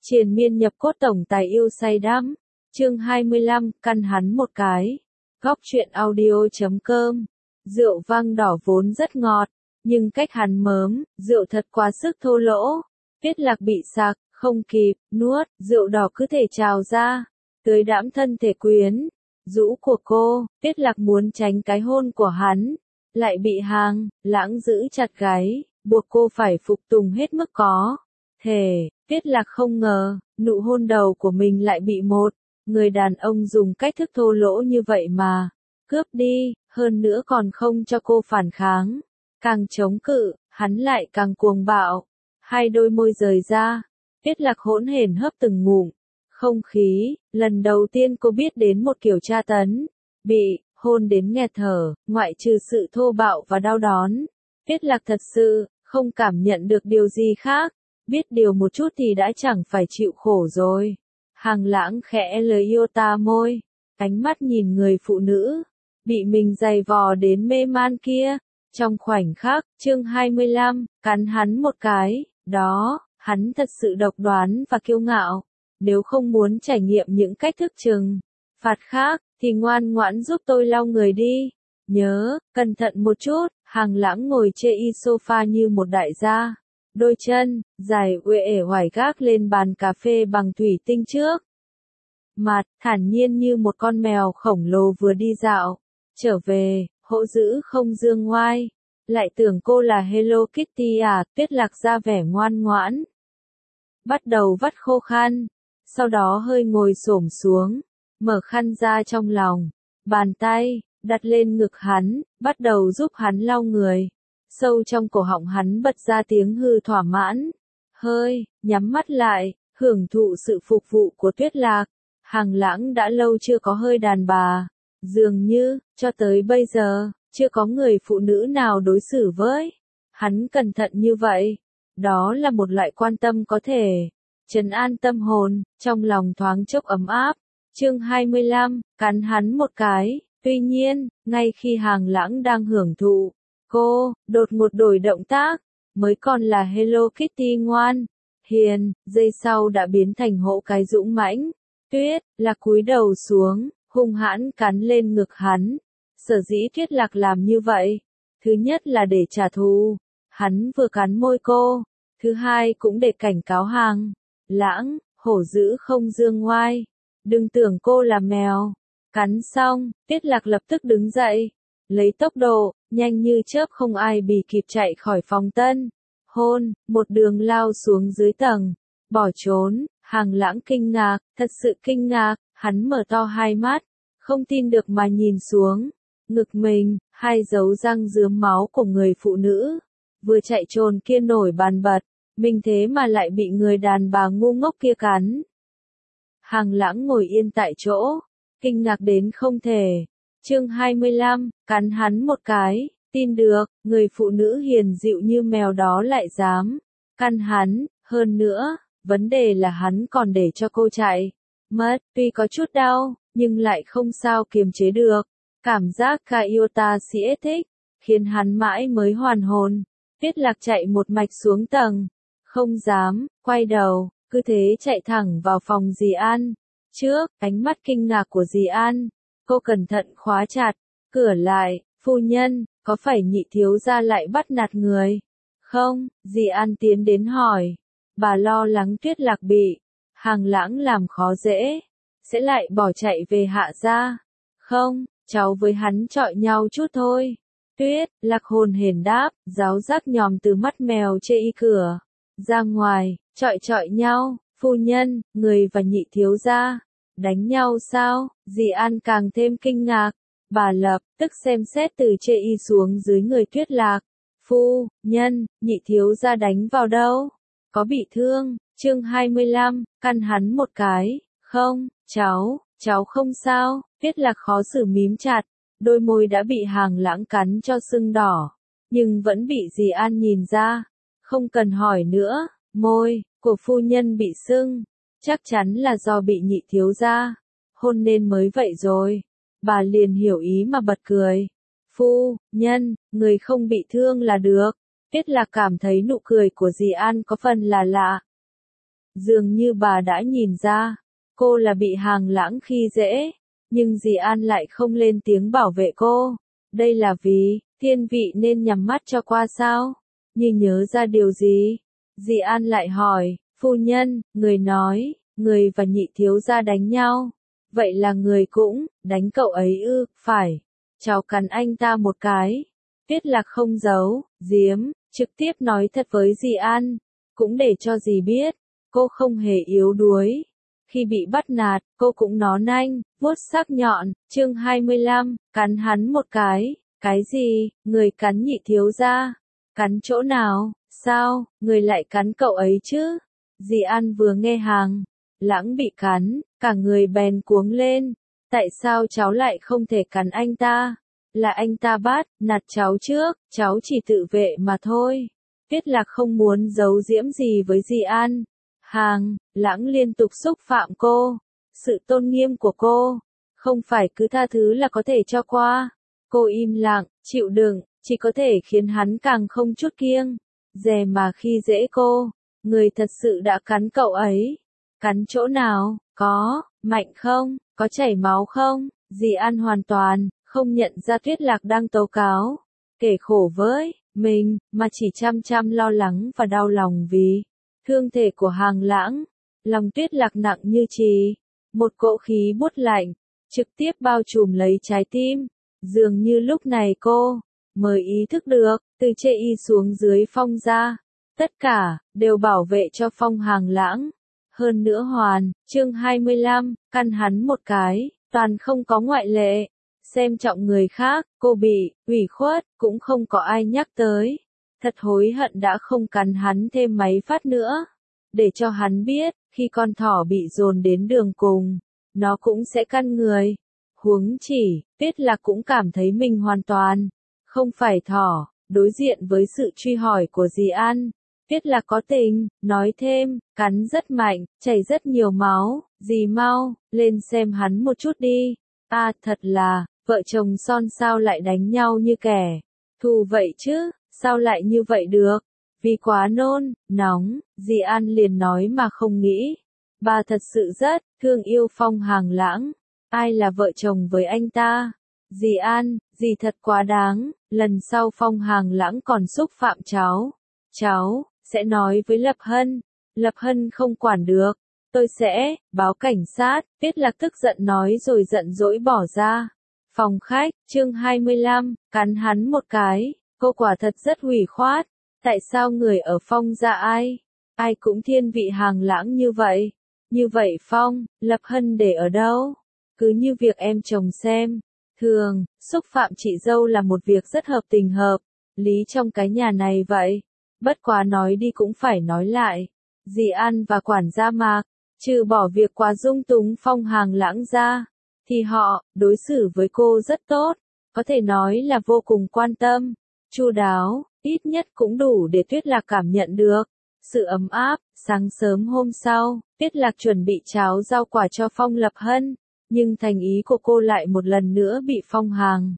Triền miên nhập cốt tổng tài yêu say đắm. Chương 25, căn hắn một cái. Góc truyện audio.com. Rượu vang đỏ vốn rất ngọt, nhưng cách hắn mớm, rượu thật quá sức thô lỗ. Tuyết Lạc bị sặc, không kịp nuốt, rượu đỏ cứ thể trào ra, tưới đãm thân thể quyến rũ của cô. Tuyết Lạc muốn tránh cái hôn của hắn, lại bị Hàng Lãng giữ chặt gáy, buộc cô phải phục tùng hết mức có thể. Tuyết Lạc không ngờ, nụ hôn đầu của mình lại bị một người đàn ông dùng cách thức thô lỗ như vậy mà cướp đi, hơn nữa còn không cho cô phản kháng. Càng chống cự, hắn lại càng cuồng bạo. Hai đôi môi rời ra, Tuyết Lạc hỗn hển hấp từng ngụm không khí. Lần đầu tiên cô biết đến một kiểu tra tấn, bị hôn đến nghẹt thở, ngoại trừ sự thô bạo và đau đớn. Tuyết Lạc thật sự không cảm nhận được điều gì khác. Biết điều một chút thì đã chẳng phải chịu khổ rồi. Hàng Lãng khẽ lời yêu ta môi, ánh mắt nhìn người phụ nữ bị mình giày vò đến mê man kia. Trong khoảnh khắc, chương 25, cắn hắn một cái. Đó, hắn thật sự độc đoán và kiêu ngạo. Nếu không muốn trải nghiệm những cách thức trừng phạt khác, thì ngoan ngoãn giúp tôi lau người đi. Nhớ, cẩn thận một chút. Hàng Lãng ngồi trên sofa như một đại gia. Đôi chân dài uể oải gác lên bàn cà phê bằng thủy tinh trước mặt, thản nhiên như một con mèo khổng lồ vừa đi dạo trở về. Hổ dữ không dương ngoai, lại tưởng cô là Hello Kitty à? Tuyết Lạc ra vẻ ngoan ngoãn, bắt đầu vắt khô khăn, sau đó hơi ngồi xổm xuống, mở khăn ra trong lòng, bàn tay đặt lên ngực hắn, bắt đầu giúp hắn lau người. Sâu trong cổ họng hắn bật ra tiếng hư thỏa mãn, hơi nhắm mắt lại, hưởng thụ sự phục vụ của Tuyết Lạc. Hàng Lãng đã lâu chưa có hơi đàn bà, dường như cho tới bây giờ chưa có người phụ nữ nào đối xử với hắn cẩn thận như vậy. Đó là một loại quan tâm có thể trấn an tâm hồn, trong lòng thoáng chốc ấm áp. Chương 25, cắn hắn một cái. Tuy nhiên, ngay khi Hàng Lãng đang hưởng thụ, cô đột ngột đổi động tác, mới còn là Hello Kitty ngoan hiền, giây sau đã biến thành hổ cái dũng mãnh. Tuyết Lạc cúi đầu xuống, hung hãn cắn lên ngực hắn. Sở dĩ Tuyết Lạc làm như vậy, thứ nhất là để trả thù, hắn vừa cắn môi cô. Thứ hai cũng để cảnh cáo Hàng Lãng, hổ dữ không dương ngoai, đừng tưởng cô là mèo. Cắn xong, Tuyết Lạc lập tức đứng dậy, lấy tốc độ nhanh như chớp không ai bì kịp chạy khỏi phòng tân hôn, một đường lao xuống dưới tầng, bỏ trốn. Hàng Lãng kinh ngạc, thật sự kinh ngạc, hắn mở to hai mắt, không tin được mà nhìn xuống ngực mình, hai dấu răng rướm máu của người phụ nữ vừa chạy trồn kia nổi bàn bật, mình thế mà lại bị người đàn bà ngu ngốc kia cắn. Hàng Lãng ngồi yên tại chỗ, kinh ngạc đến không thể. Chương 25, cắn hắn một cái. Tin được, người phụ nữ hiền dịu như mèo đó lại dám căn hắn. Hơn nữa, vấn đề là hắn còn để cho cô chạy mất. Tuy có chút đau, nhưng lại không sao kiềm chế được. Cảm giác Kaiota siết thích, khiến hắn mãi mới hoàn hồn. Tuyết Lạc chạy một mạch xuống tầng, không dám quay đầu, cứ thế chạy thẳng vào phòng dì An. Trước ánh mắt kinh ngạc của dì An, cô cẩn thận khóa chặt cửa lại. Phu nhân, có phải nhị thiếu gia lại bắt nạt người không? Dì An tiến đến hỏi. Bà lo lắng Tuyết Lạc bị Hàng Lãng làm khó dễ, sẽ lại bỏ chạy về Hạ gia. Không, cháu với hắn chọi nhau chút thôi. Tuyết Lạc hồn hển đáp, ráo rác nhòm từ mắt mèo chê y cửa ra ngoài. Chọi nhau? Phu nhân, người và nhị thiếu gia đánh nhau sao? Dì An càng thêm kinh ngạc. Bà lập tức xem xét từ chê y xuống dưới người Tuyết Lạc. Phu nhân, nhị thiếu gia đánh vào đâu? Có bị thương? Chương 25, căn hắn một cái. Không, cháu không sao. Tuyết Lạc khó xử mím chặt, đôi môi đã bị Hàng Lãng cắn cho sưng đỏ, nhưng vẫn bị dì An nhìn ra. Không cần hỏi nữa, môi của phu nhân bị sưng, chắc chắn là do bị nhị thiếu gia hôn nên mới vậy rồi. Bà liền hiểu ý mà bật cười. Phu nhân, người không bị thương là được. Tuyết Lạc cảm thấy nụ cười của dì An có phần là lạ. Dường như bà đã nhìn ra, cô là bị Hàng Lãng khi dễ, nhưng dì An lại không lên tiếng bảo vệ cô. Đây là vì, thiên vị nên nhắm mắt cho qua sao? Như nhớ ra điều gì? Dì An lại hỏi, phu nhân, người nói, người và nhị thiếu gia đánh nhau. Vậy là người cũng, đánh cậu ấy ư, phải. Cháu cắn anh ta một cái. Tuyết Lạc không giấu, giếm, trực tiếp nói thật với dì An, cũng để cho dì biết, cô không hề yếu đuối. Khi bị bắt nạt, cô cũng nó nanh, vuốt sắc nhọn, chương 25, cắn hắn một cái gì, người cắn nhị thiếu gia, cắn chỗ nào, sao, người lại cắn cậu ấy chứ? Dì An vừa nghe Hàng Lãng bị cắn, cả người bèn cuống lên, tại sao cháu lại không thể cắn anh ta? Là anh ta bắt, nạt cháu trước, cháu chỉ tự vệ mà thôi. Tuyết Lạc không muốn giấu giếm gì với dì An. Hàng Lãng liên tục xúc phạm cô, sự tôn nghiêm của cô, không phải cứ tha thứ là có thể cho qua. Cô im lặng, chịu đựng, chỉ có thể khiến hắn càng không chút kiêng dè mà khi dễ cô. Người thật sự đã cắn cậu ấy. Cắn chỗ nào, có, mạnh không, có chảy máu không? Dì An hoàn toàn không nhận ra Tuyết Lạc đang tố cáo, kể khổ với mình, mà chỉ chăm chăm lo lắng và đau lòng vì thương thể của Hàng Lãng. Lòng Tuyết Lạc nặng như chì, một cỗ khí buốt lạnh, trực tiếp bao trùm lấy trái tim. Dường như lúc này cô mới ý thức được, từ Chê Y xuống dưới Phong gia, tất cả đều bảo vệ cho Phong Hàng Lãng. Hơn nữa chương 25, căn hắn một cái, toàn không có ngoại lệ. Xem trọng người khác, cô bị ủy khuất, cũng không có ai nhắc tới. Thật hối hận đã không cắn hắn thêm mấy phát nữa. Để cho hắn biết, khi con thỏ bị dồn đến đường cùng, nó cũng sẽ căn người. Huống chỉ, Tuyết Lạc cũng cảm thấy mình hoàn toàn không phải thỏ. Đối diện với sự truy hỏi của dì An, Tuyết Lạc có tình, nói thêm, cắn rất mạnh, chảy rất nhiều máu, dì mau, lên xem hắn một chút đi. À, thật là, vợ chồng son sao lại đánh nhau như kẻ thù vậy chứ, sao lại như vậy được? Vì quá nóng, dì An liền nói mà không nghĩ. Bà thật sự rất thương yêu Phong Hàng Lãng. Ai là vợ chồng với anh ta? Dì An, dì thật quá đáng, lần sau Phong Hàng Lãng còn xúc phạm cháu sẽ nói với Lập Hân. Lập Hân không quản được, tôi sẽ báo cảnh sát. Tuyết Lạc tức giận nói rồi giận dỗi bỏ ra phòng khách. Chương 25, cắn hắn một cái. Cô quả thật rất hủy khoát. Tại sao người ở Phong gia ai cũng thiên vị Hàng Lãng như vậy? Như vậy Phong, Lập Hân để ở đâu? Cứ như việc em chồng xem thường, xúc phạm chị dâu là một việc rất hợp tình hợp lý trong cái nhà này vậy. Bất quá nói đi cũng phải nói lại. Dì An và quản gia Mạc, trừ bỏ việc quá dung túng Phong Hàng Lãng ra, thì họ đối xử với cô rất tốt, có thể nói là vô cùng quan tâm, chu đáo, ít nhất cũng đủ để Tuyết Lạc cảm nhận được sự ấm áp. Sáng sớm hôm sau, Tuyết Lạc chuẩn bị cháo rau quả cho Phong Lập Hân, nhưng thành ý của cô lại một lần nữa bị Phong Hàng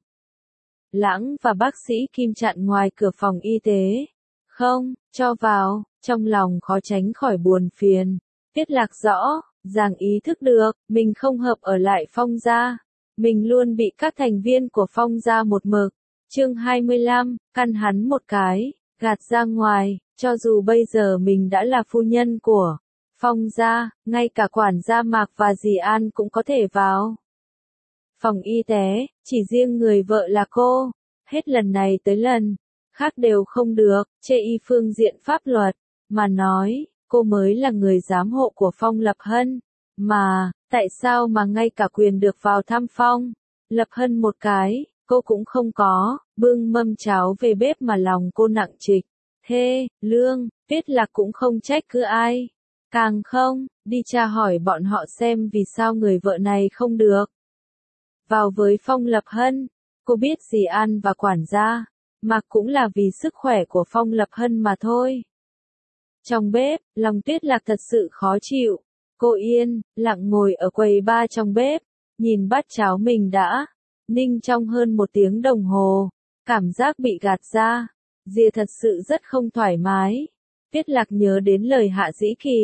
Lãng và bác sĩ Kim chặn ngoài cửa phòng y tế. Không cho vào. Trong lòng khó tránh khỏi buồn phiền. Tuyết Lạc rõ ràng ý thức được, mình không hợp ở lại Phong gia. Mình luôn bị các thành viên của Phong gia một mực. Chương 25, căn hắn một cái, gạt ra ngoài. Cho dù bây giờ mình đã là phu nhân của Phong gia, ngay cả quản gia Mạc và dì An cũng có thể vào phòng y tế, chỉ riêng người vợ là cô. Hết lần này tới lần khác đều không được. Chê Y phương diện pháp luật mà nói, cô mới là người giám hộ của Phong Lập Hân. Mà, tại sao mà ngay cả quyền được vào thăm Phong Lập Hân một cái, cô cũng không có? Bưng mâm cháo về bếp mà lòng cô nặng trịch thê lương. Tuyết Lạc cũng không trách cứ ai, càng không đi tra hỏi bọn họ xem vì sao người vợ này không được vào với Phong Lập Hân. Cô biết dì An và quản gia Mạc cũng là vì sức khỏe của Phong Lập Hân mà thôi. Trong bếp, lòng Tuyết Lạc thật sự khó chịu. Cô yên lặng ngồi ở quầy bar trong bếp, nhìn bát cháo mình đã ninh trong hơn 1 tiếng đồng hồ. Cảm giác bị gạt ra, dìa thật sự rất không thoải mái. Tuyết Lạc nhớ đến lời Hạ Dĩ Kỳ,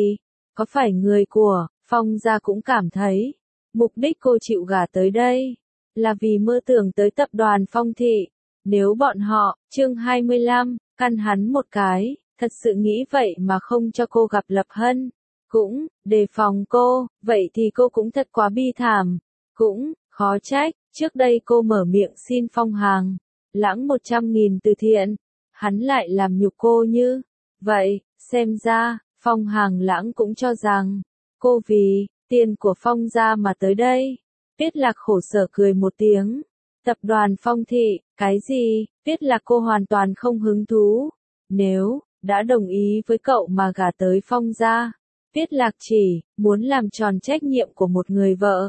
có phải người của Phong gia cũng cảm thấy, mục đích cô chịu gả tới đây, là vì mơ tưởng tới tập đoàn Phong thị. Nếu bọn họ, chương 25, căn hắn một cái, thật sự nghĩ vậy mà không cho cô gặp Lập Hân, cũng, đề phòng cô, vậy thì cô cũng thật quá bi thảm, cũng, khó trách, trước đây cô mở miệng xin Phong Hàng, lãng 100.000 từ thiện, hắn lại làm nhục cô như, vậy, xem ra, Phong Hàng lãng cũng cho rằng, cô vì, tiền của Phong gia mà tới đây. Tiết Lạc khổ sở cười một tiếng. Tập đoàn Phong thị, cái gì? Tiết Lạc cô hoàn toàn không hứng thú. Nếu đã đồng ý với cậu mà gả tới Phong gia, Tiết Lạc chỉ muốn làm tròn trách nhiệm của một người vợ.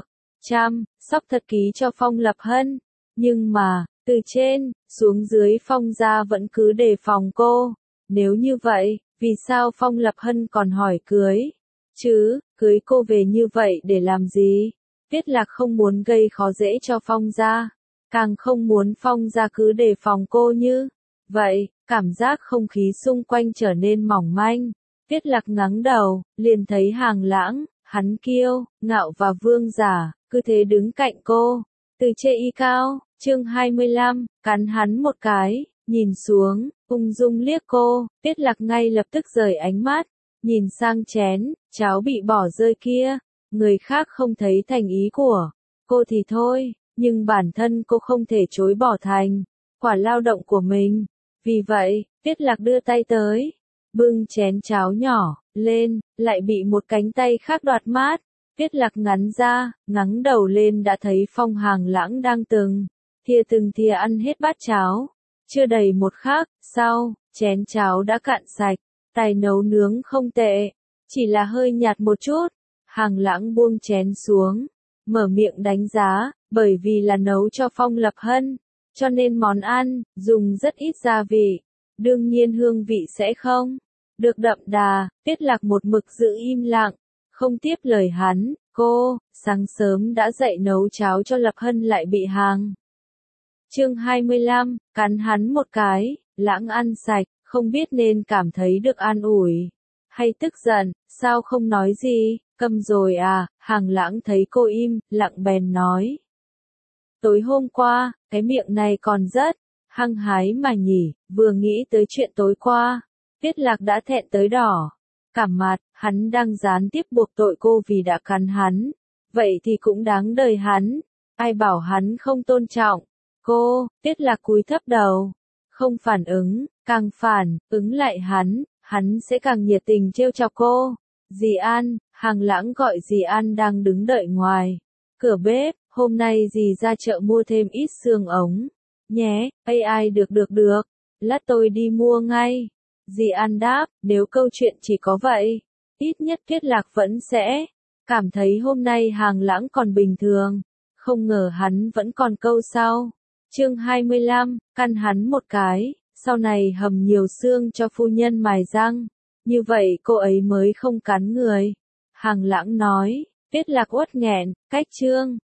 Sóc thật ký cho Phong Lập Hân. Nhưng mà, từ trên xuống dưới Phong gia vẫn cứ đề phòng cô. Nếu như vậy, vì sao Phong Lập Hân còn hỏi cưới? Chứ, cưới cô về như vậy để làm gì? Tiết Lạc không muốn gây khó dễ cho Phong gia, càng không muốn Phong gia cứ đề phòng cô như vậy. Cảm giác không khí xung quanh trở nên mỏng manh. Tiết Lạc ngẩng đầu, liền thấy Hàng Lãng, hắn kiêu ngạo và vương giả, cứ thế đứng cạnh cô, từ trên y cao. Chương 25, cắn hắn một cái, nhìn xuống, ung dung liếc cô. Tiết Lạc ngay lập tức rời ánh mắt, nhìn sang chén cháo bị bỏ rơi kia. Người khác không thấy thành ý của cô thì thôi, nhưng bản thân cô không thể chối bỏ thành quả lao động của mình. Vì vậy, Tiết Lạc đưa tay tới, bưng chén cháo nhỏ lên, lại bị một cánh tay khác đoạt mát. Tiết Lạc ngẩng đầu lên đã thấy Phong Hàng Lãng đang từng thìa ăn hết bát cháo. Chưa đầy một khắc sau, chén cháo đã cạn sạch. Tài nấu nướng không tệ, chỉ là hơi nhạt một chút. Hàng Lãng buông chén xuống, mở miệng đánh giá, bởi vì là nấu cho Phong Lập Hân, cho nên món ăn dùng rất ít gia vị, đương nhiên hương vị sẽ không được đậm đà. Tiết Lạc một mực giữ im lặng, không tiếp lời hắn. Cô sáng sớm đã dậy nấu cháo cho Lập Hân lại bị Hàng. Chương 25, cắn hắn một cái. Lãng ăn sạch, không biết nên cảm thấy được an ủi hay tức giận. Sao không nói gì? Câm rồi à? Hàng Lãng thấy cô im lặng bèn nói, tối hôm qua, cái miệng này còn rất hăng hái mà nhỉ. Vừa nghĩ tới chuyện tối qua, Tiết Lạc đã thẹn tới đỏ cả mặt. Hắn đang gián tiếp buộc tội cô vì đã cắn hắn, vậy thì cũng đáng đời hắn. Ai bảo hắn không tôn trọng cô? Tiết Lạc cúi thấp đầu, không phản ứng, càng phản ứng lại hắn sẽ càng nhiệt tình trêu chọc cô. Dì An, Hàng Lãng gọi dì An đang đứng đợi ngoài cửa bếp. Hôm nay dì ra chợ mua thêm ít xương ống nhé. Ai được, lát tôi đi mua ngay. Dì An đáp. Nếu câu chuyện chỉ có vậy, ít nhất Tiết Lạc vẫn sẽ cảm thấy hôm nay Hàng Lãng còn bình thường. Không ngờ hắn vẫn còn câu sau. Chương 25, căn hắn một cái. Sau này hầm nhiều xương cho phu nhân mài răng, như vậy cô ấy mới không cắn người. Hàng Lãng nói. Tiết Lạc uất nghẹn, cách chương